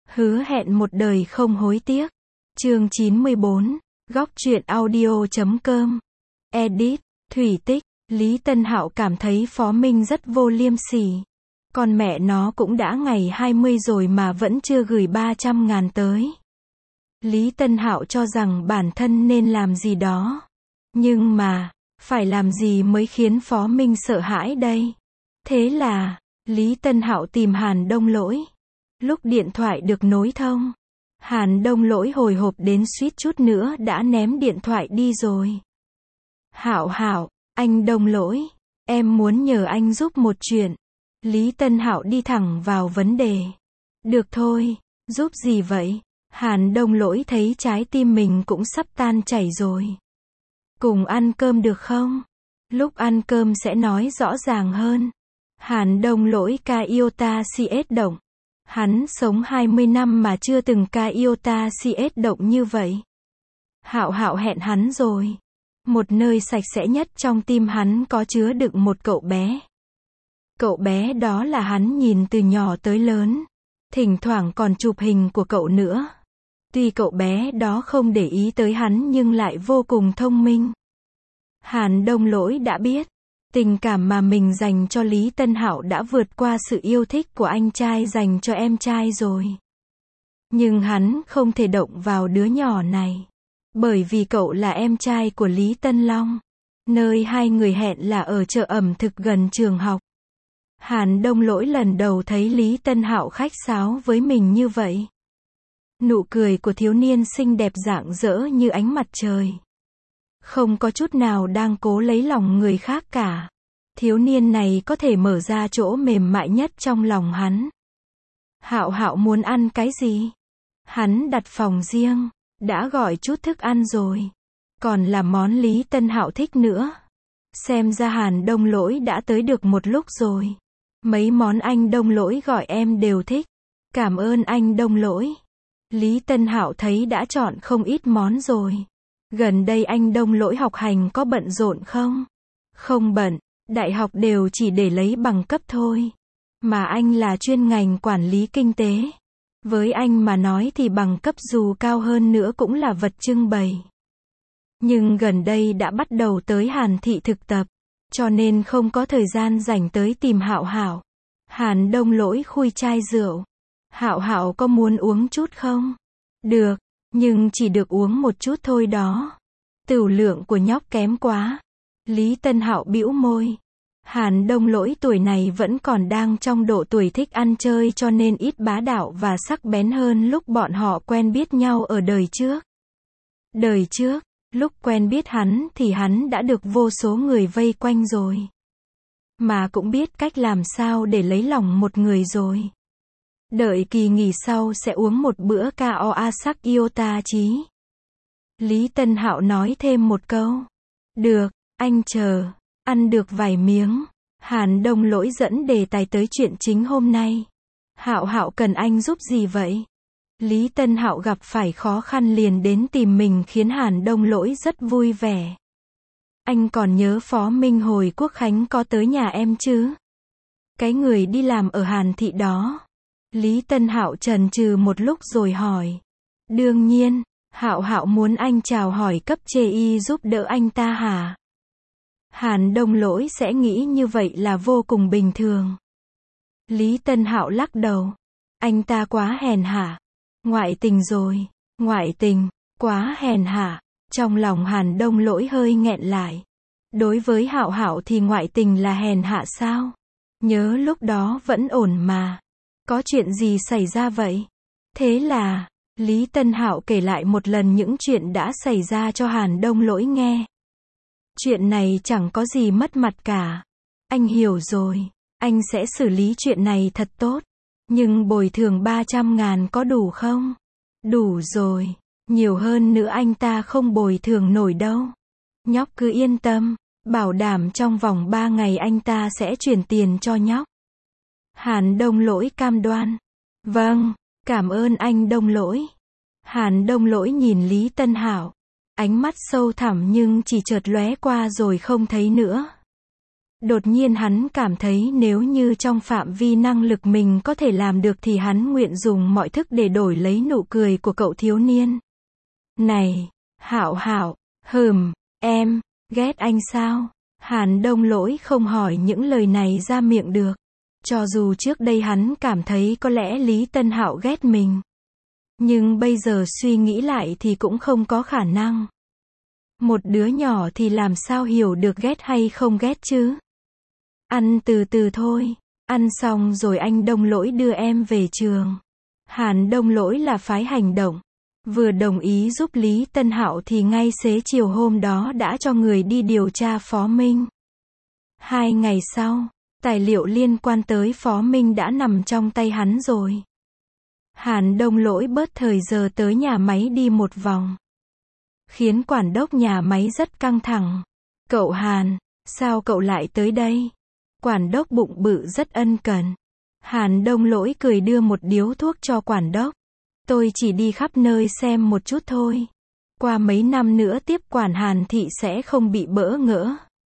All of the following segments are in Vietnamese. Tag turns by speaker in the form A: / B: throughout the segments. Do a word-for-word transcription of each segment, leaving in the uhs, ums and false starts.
A: Hứa hẹn một đời không hối tiếc. Chương chín mươi bốn, góc truyện audio chấm com. Edit, Thủy Tích, Lý Tân Hạo cảm thấy Phó Minh rất vô liêm sỉ. Con mẹ nó cũng đã ngày hai mươi rồi mà vẫn chưa gửi ba trăm ngàn tới. Lý Tân Hạo cho rằng bản thân nên làm gì đó. Nhưng mà, phải làm gì mới khiến Phó Minh sợ hãi đây? Thế là, Lý Tân Hạo tìm Hàn Đông Lỗi. Lúc điện thoại được nối thông, Hàn Đông Lỗi hồi hộp đến suýt chút nữa đã ném điện thoại đi rồi. Hạo Hạo, anh Đông Lỗi, em muốn nhờ anh giúp một chuyện. Lý Tân Hạo đi thẳng vào vấn đề. Được thôi, giúp gì vậy? Hàn Đông Lỗi thấy trái tim mình cũng sắp tan chảy rồi. Cùng ăn cơm được không? Lúc ăn cơm sẽ nói rõ ràng hơn. Hàn Đông Lỗi ca iota cs động. Hắn sống hai mươi năm mà chưa từng ca iota cs động như vậy. Hạo Hạo hẹn hắn rồi. Một nơi sạch sẽ nhất trong tim hắn có chứa đựng một cậu bé. Cậu bé đó là hắn nhìn từ nhỏ tới lớn. Thỉnh thoảng còn chụp hình của cậu nữa. Tuy cậu bé đó không để ý tới hắn nhưng lại vô cùng thông minh. Hàn Đông Lỗi đã biết, tình cảm mà mình dành cho Lý Tân Hạo đã vượt qua sự yêu thích của anh trai dành cho em trai rồi. Nhưng hắn không thể động vào đứa nhỏ này. Bởi vì cậu là em trai của Lý Tân Long. Nơi hai người hẹn là ở chợ ẩm thực gần trường học. Hàn Đông Lỗi lần đầu thấy Lý Tân Hạo khách sáo với mình như vậy. Nụ cười của thiếu niên xinh đẹp rạng rỡ như ánh mặt trời. Không có chút nào đang cố lấy lòng người khác cả. Thiếu niên này có thể mở ra chỗ mềm mại nhất trong lòng hắn. Hạo Hạo muốn ăn cái gì? Hắn đặt phòng riêng, đã gọi chút thức ăn rồi. Còn là món Lý Tân Hạo thích nữa. Xem ra Hàn Đông Lỗi đã tới được một lúc rồi. Mấy món anh Đông Lỗi gọi em đều thích. Cảm ơn anh Đông Lỗi. Lý Tân Hạo thấy đã chọn không ít món rồi. Gần đây anh Đông Lỗi học hành có bận rộn không? Không bận, đại học đều chỉ để lấy bằng cấp thôi. Mà anh là chuyên ngành quản lý kinh tế. Với anh mà nói thì bằng cấp dù cao hơn nữa cũng là vật trưng bày. Nhưng gần đây đã bắt đầu tới Hàn thị thực tập, cho nên không có thời gian dành tới tìm Hạo Hạo. Hàn Đông Lỗi khui chai rượu. Hạo Hạo có muốn uống chút không? Được, nhưng chỉ được uống một chút thôi đó. Tửu lượng của nhóc kém quá. Lý Tân Hạo bĩu môi. Hàn Đông Lỗi tuổi này vẫn còn đang trong độ tuổi thích ăn chơi cho nên ít bá đạo và sắc bén hơn lúc bọn họ quen biết nhau ở đời trước. Đời trước, lúc quen biết hắn thì hắn đã được vô số người vây quanh rồi. Mà cũng biết cách làm sao để lấy lòng một người rồi. Đợi kỳ nghỉ sau sẽ uống một bữa cao sắc iota chí. Lý Tân Hạo nói thêm một câu. Được, anh chờ. Ăn được vài miếng. Hàn Đông Lỗi dẫn đề tài tới chuyện chính hôm nay. Hạo Hạo cần anh giúp gì vậy? Lý Tân Hạo gặp phải khó khăn liền đến tìm mình khiến Hàn Đông Lỗi rất vui vẻ. Anh còn nhớ Phó Minh hồi Quốc Khánh có tới nhà em chứ? Cái người đi làm ở Hàn thị đó. Lý Tân Hạo chần chừ một lúc rồi hỏi. Đương nhiên, Hạo Hạo muốn anh chào hỏi cấp trên y giúp đỡ anh ta hả? Hàn Đông Lỗi sẽ nghĩ như vậy là vô cùng bình thường. Lý Tân Hạo lắc đầu. Anh ta quá hèn hạ. Ngoại tình rồi. Ngoại tình, quá hèn hạ. Trong lòng Hàn Đông Lỗi hơi nghẹn lại. Đối với Hạo Hạo thì ngoại tình là hèn hạ sao? Nhớ lúc đó vẫn ổn mà. Có chuyện gì xảy ra vậy? Thế là, Lý Tân Hạo kể lại một lần những chuyện đã xảy ra cho Hàn Đông Lỗi nghe. Chuyện này chẳng có gì mất mặt cả. Anh hiểu rồi. Anh sẽ xử lý chuyện này thật tốt. Nhưng bồi thường ba trăm ngàn có đủ không? Đủ rồi. Nhiều hơn nữa anh ta không bồi thường nổi đâu. Nhóc cứ yên tâm. Bảo đảm trong vòng ba ngày anh ta sẽ chuyển tiền cho nhóc. Hàn Đông Lỗi cam đoan. Vâng, cảm ơn anh Đông Lỗi. Hàn Đông Lỗi nhìn Lý Tân Hạo. Ánh mắt sâu thẳm nhưng chỉ chợt lóe qua rồi không thấy nữa. Đột nhiên hắn cảm thấy nếu như trong phạm vi năng lực mình có thể làm được thì hắn nguyện dùng mọi thức để đổi lấy nụ cười của cậu thiếu niên. Này, Hạo Hạo, hừm, em, ghét anh sao? Hàn Đông Lỗi không hỏi những lời này ra miệng được. Cho dù trước đây hắn cảm thấy có lẽ Lý Tân Hạo ghét mình. Nhưng bây giờ suy nghĩ lại thì cũng không có khả năng. Một đứa nhỏ thì làm sao hiểu được ghét hay không ghét chứ? Ăn từ từ thôi. Ăn xong rồi anh Đông Lỗi đưa em về trường. Hàn Đông Lỗi là phái hành động. Vừa đồng ý giúp Lý Tân Hạo thì ngay xế chiều hôm đó đã cho người đi điều tra Phó Minh. Hai ngày sau, tài liệu liên quan tới Phó Minh đã nằm trong tay hắn rồi. Hàn Đông Lỗi bớt thời giờ tới nhà máy đi một vòng. Khiến quản đốc nhà máy rất căng thẳng. Cậu Hàn, sao cậu lại tới đây? Quản đốc bụng bự rất ân cần. Hàn Đông Lỗi cười đưa một điếu thuốc cho quản đốc. Tôi chỉ đi khắp nơi xem một chút thôi. Qua mấy năm nữa tiếp quản Hàn thị sẽ không bị bỡ ngỡ.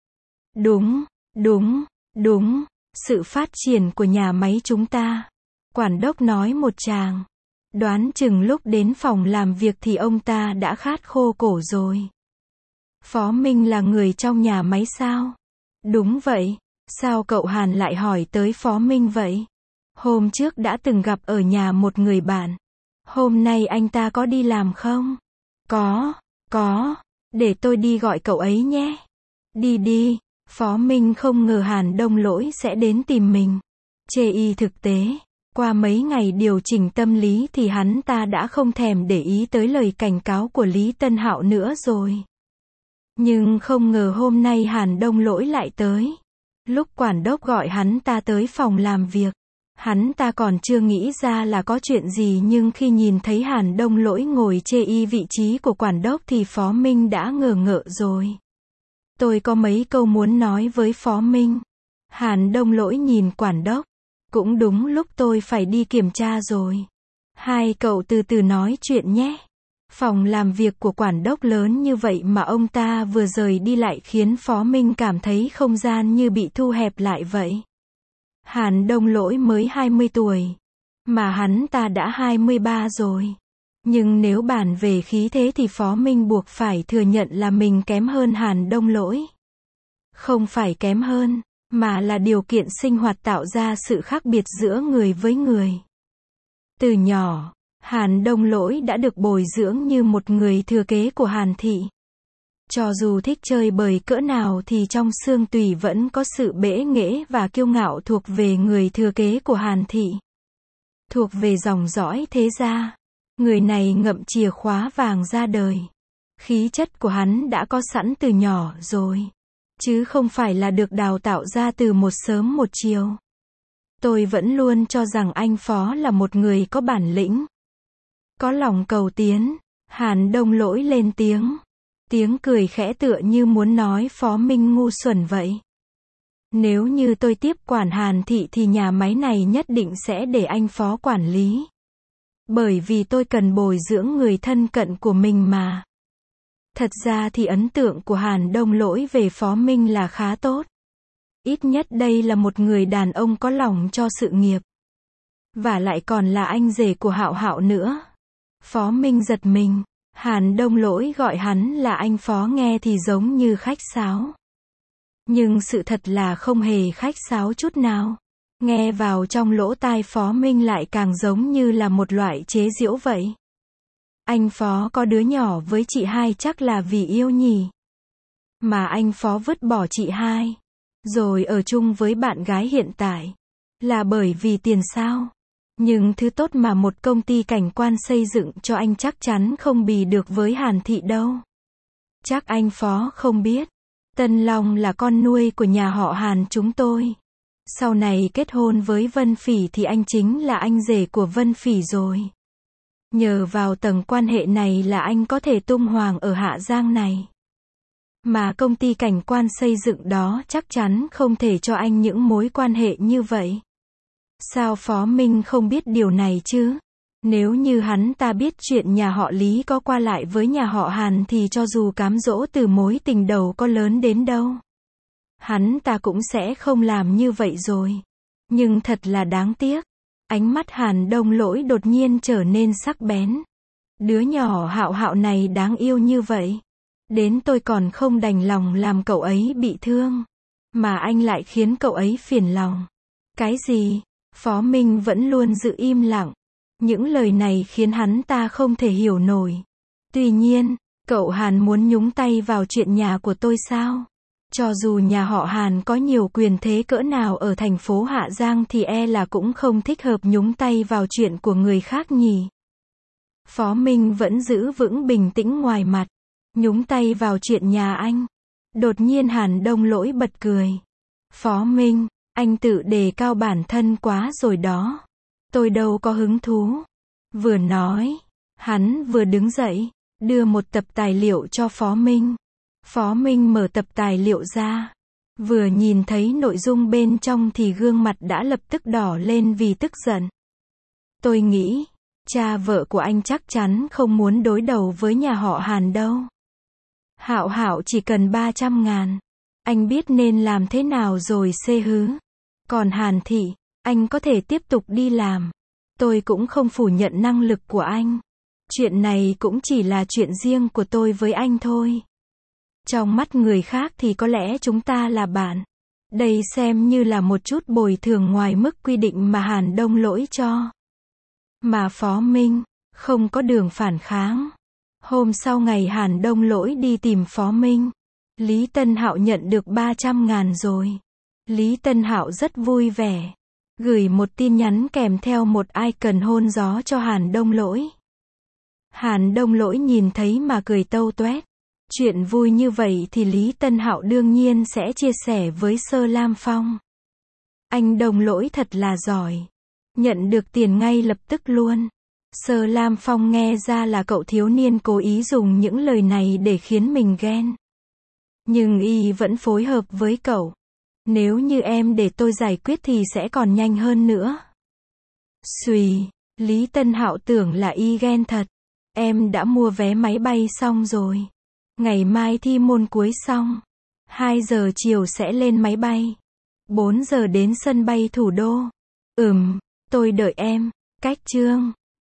A: Đúng, đúng, đúng. Sự phát triển của nhà máy chúng ta. Quản đốc nói một tràng. Đoán chừng lúc đến phòng làm việc thì ông ta đã khát khô cổ rồi. Phó Minh là người trong nhà máy sao? Đúng vậy. Sao cậu Hàn lại hỏi tới Phó Minh vậy? Hôm trước đã từng gặp ở nhà một người bạn. Hôm nay anh ta có đi làm không? Có, có. Để tôi đi gọi cậu ấy nhé. Đi đi. Phó Minh không ngờ Hàn Đông Lỗi sẽ đến tìm mình. Chê y thực tế. Qua mấy ngày điều chỉnh tâm lý thì hắn ta đã không thèm để ý tới lời cảnh cáo của Lý Tân Hạo nữa rồi. Nhưng không ngờ hôm nay Hàn Đông Lỗi lại tới. Lúc quản đốc gọi hắn ta tới phòng làm việc, hắn ta còn chưa nghĩ ra là có chuyện gì nhưng khi nhìn thấy Hàn Đông Lỗi ngồi chê y vị trí của quản đốc thì Phó Minh đã ngờ ngợ rồi. Tôi có mấy câu muốn nói với Phó Minh. Hàn Đông Lỗi nhìn quản đốc. Cũng đúng lúc tôi phải đi kiểm tra rồi. Hai cậu từ từ nói chuyện nhé. Phòng làm việc của quản đốc lớn như vậy mà ông ta vừa rời đi lại khiến Phó Minh cảm thấy không gian như bị thu hẹp lại vậy. Hàn Đông Lỗi mới hai mươi tuổi. Mà hắn ta đã hai mươi ba rồi. Nhưng nếu bàn về khí thế thì Phó Minh buộc phải thừa nhận là mình kém hơn Hàn Đông Lỗi. Không phải kém hơn, mà là điều kiện sinh hoạt tạo ra sự khác biệt giữa người với người. Từ nhỏ, Hàn Đông Lỗi đã được bồi dưỡng như một người thừa kế của Hàn thị. Cho dù thích chơi bời cỡ nào thì trong xương tủy vẫn có sự bẽ nghễ và kiêu ngạo thuộc về người thừa kế của Hàn thị. Thuộc về dòng dõi thế gia. Người này ngậm chìa khóa vàng ra đời. Khí chất của hắn đã có sẵn từ nhỏ rồi. Chứ không phải là được đào tạo ra từ một sớm một chiều. Tôi vẫn luôn cho rằng anh Phó là một người có bản lĩnh. Có lòng cầu tiến. Hàn Đông Lỗi lên tiếng. Tiếng cười khẽ tựa như muốn nói Phó Minh ngu xuẩn vậy. Nếu như tôi tiếp quản Hàn thị thì nhà máy này nhất định sẽ để anh Phó quản lý. Bởi vì tôi cần bồi dưỡng người thân cận của mình mà. Thật ra thì ấn tượng của Hàn Đông Lỗi về Phó Minh là khá tốt. Ít nhất đây là một người đàn ông có lòng cho sự nghiệp. Và lại còn là anh rể của Hạo Hạo nữa. Phó Minh giật mình. Hàn Đông Lỗi gọi hắn là anh Phó nghe thì giống như khách sáo. Nhưng sự thật là không hề khách sáo chút nào. Nghe vào trong lỗ tai Phó Minh lại càng giống như là một loại chế giễu vậy. Anh Phó có đứa nhỏ với chị hai chắc là vì yêu nhỉ. Mà anh Phó vứt bỏ chị hai. Rồi ở chung với bạn gái hiện tại. Là bởi vì tiền sao? Nhưng thứ tốt mà một công ty cảnh quan xây dựng cho anh chắc chắn không bì được với Hàn thị đâu. Chắc anh Phó không biết. Tân Long là con nuôi của nhà họ Hàn chúng tôi. Sau này kết hôn với Vân Phỉ thì anh chính là anh rể của Vân Phỉ rồi. Nhờ vào tầng quan hệ này là anh có thể tung hoàng ở Hạ Giang này. Mà công ty cảnh quan xây dựng đó chắc chắn không thể cho anh những mối quan hệ như vậy. Sao Phó Minh không biết điều này chứ? Nếu như hắn ta biết chuyện nhà họ Lý có qua lại với nhà họ Hàn thì cho dù cám dỗ từ mối tình đầu có lớn đến đâu. Hắn ta cũng sẽ không làm như vậy rồi. Nhưng thật là đáng tiếc. Ánh mắt Hàn Đông Lỗi đột nhiên trở nên sắc bén. Đứa nhỏ Hạo Hạo này đáng yêu như vậy. Đến tôi còn không đành lòng làm cậu ấy bị thương. Mà anh lại khiến cậu ấy phiền lòng. Cái gì? Phó Minh vẫn luôn giữ im lặng. Những lời này khiến hắn ta không thể hiểu nổi. Tuy nhiên, cậu Hàn muốn nhúng tay vào chuyện nhà của tôi sao? Cho dù nhà họ Hàn có nhiều quyền thế cỡ nào ở thành phố Hạ Giang thì e là cũng không thích hợp nhúng tay vào chuyện của người khác nhỉ. Phó Minh vẫn giữ vững bình tĩnh ngoài mặt. Nhúng tay vào chuyện nhà anh. Đột nhiên Hàn Đông Lỗi bật cười. Phó Minh, anh tự đề cao bản thân quá rồi đó. Tôi đâu có hứng thú. Vừa nói, hắn vừa đứng dậy, đưa một tập tài liệu cho Phó Minh. Phó Minh mở tập tài liệu ra. Vừa nhìn thấy nội dung bên trong thì gương mặt đã lập tức đỏ lên vì tức giận. Tôi nghĩ, cha vợ của anh chắc chắn không muốn đối đầu với nhà họ Hàn đâu. Hạo Hạo chỉ cần ba trăm ngàn. Anh biết nên làm thế nào rồi xê hứ. Còn Hàn Thị, anh có thể tiếp tục đi làm. Tôi cũng không phủ nhận năng lực của anh. Chuyện này cũng chỉ là chuyện riêng của tôi với anh thôi. Trong mắt người khác thì có lẽ chúng ta là bạn. Đây xem như là một chút bồi thường ngoài mức quy định mà Hàn Đông Lỗi cho. Mà Phó Minh, không có đường phản kháng. Hôm sau ngày Hàn Đông Lỗi đi tìm Phó Minh, Lý Tân Hạo nhận được ba trăm ngàn rồi. Lý Tân Hạo rất vui vẻ. Gửi một tin nhắn kèm theo một icon hôn gió cho Hàn Đông Lỗi. Hàn Đông Lỗi nhìn thấy mà cười tâu toét. Chuyện vui như vậy thì Lý Tân Hạo đương nhiên sẽ chia sẻ với Sơ Lam Phong. Anh Đông Lỗi thật là giỏi. Nhận được tiền ngay lập tức luôn. Sơ Lam Phong nghe ra là cậu thiếu niên cố ý dùng những lời này để khiến mình ghen. Nhưng y vẫn phối hợp với cậu. Nếu như em để tôi giải quyết thì sẽ còn nhanh hơn nữa. Xùy, Lý Tân Hạo tưởng là y ghen thật. Em đã mua vé máy bay xong rồi. Ngày mai thi môn cuối xong. hai giờ chiều sẽ lên máy bay. bốn giờ đến sân bay thủ đô. Ừm, tôi đợi em. Cách chương